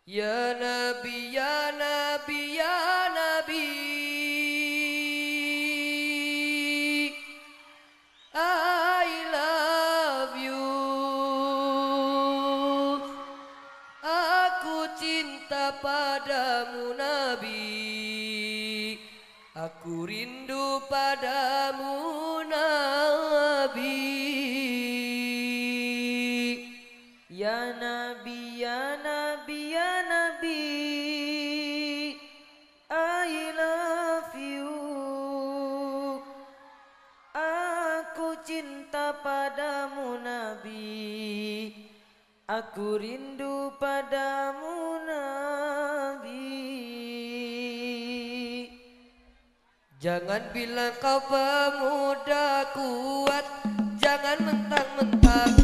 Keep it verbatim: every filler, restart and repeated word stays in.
Ya Nabi, ya Nabi, ya Nabi, I love you. Aku cinta padamu Nabi, aku rindu padamu Nabi. Ya Nabi, ya Nabi, ya Nabi, I love you. Aku cinta padamu Nabi, aku rindu padamu Nabi. Jangan bilang kau pemuda kuat, jangan mentang-mentang